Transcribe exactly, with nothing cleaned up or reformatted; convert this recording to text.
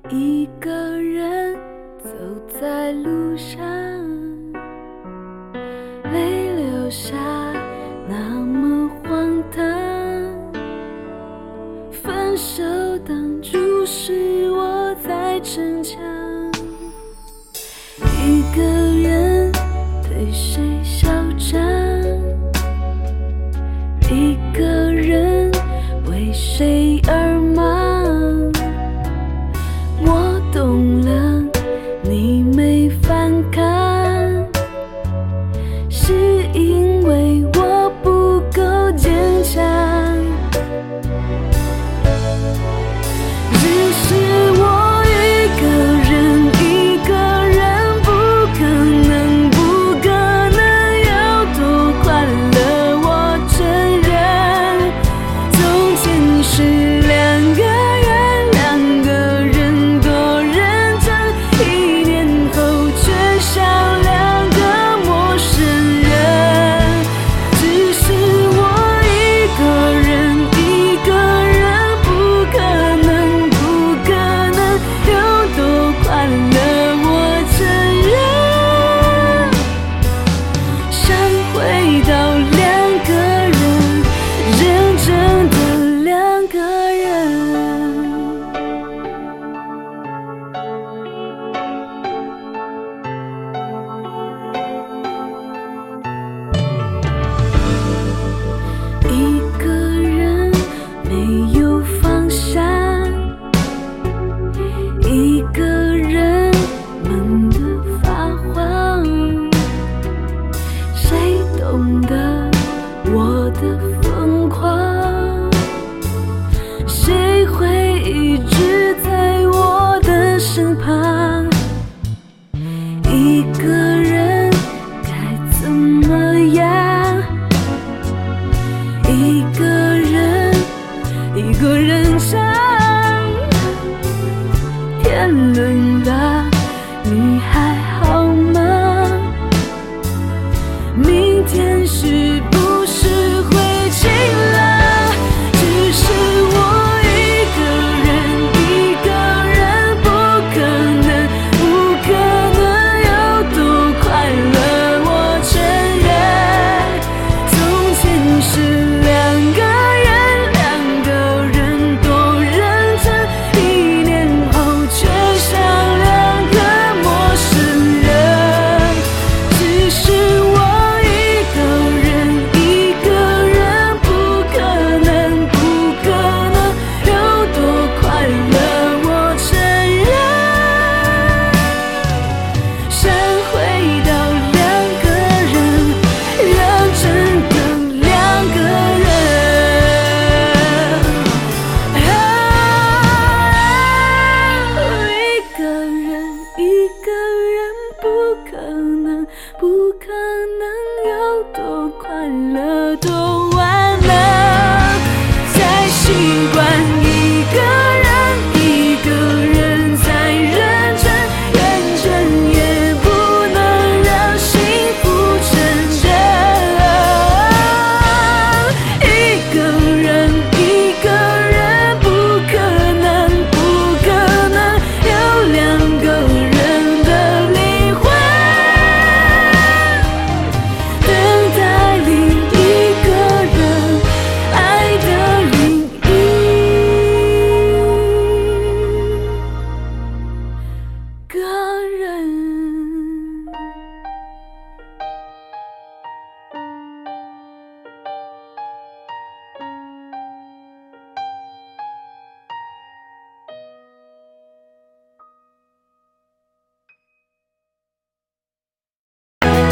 一个人走在路上，泪流下那么荒唐。分手当初是我在逞强，一个人对谁嚣张，一个人为谁而忙。我懂了，你没反抗，是因为我不够坚强。只是我一个人，一个人不可能，不可能有多快乐，我承认。从前你是两个人，两个人多认真，一年后却像两个陌生人。只是我一个人，一个人不可能，不可能有多快乐，我承认。想回到两个人，认真的两个人。一个人没有方向，一个人闷得发慌。谁懂得我的疯狂？谁会一直在我的身旁？一个人该怎么样？一个人，一个人唱。天冷了，你还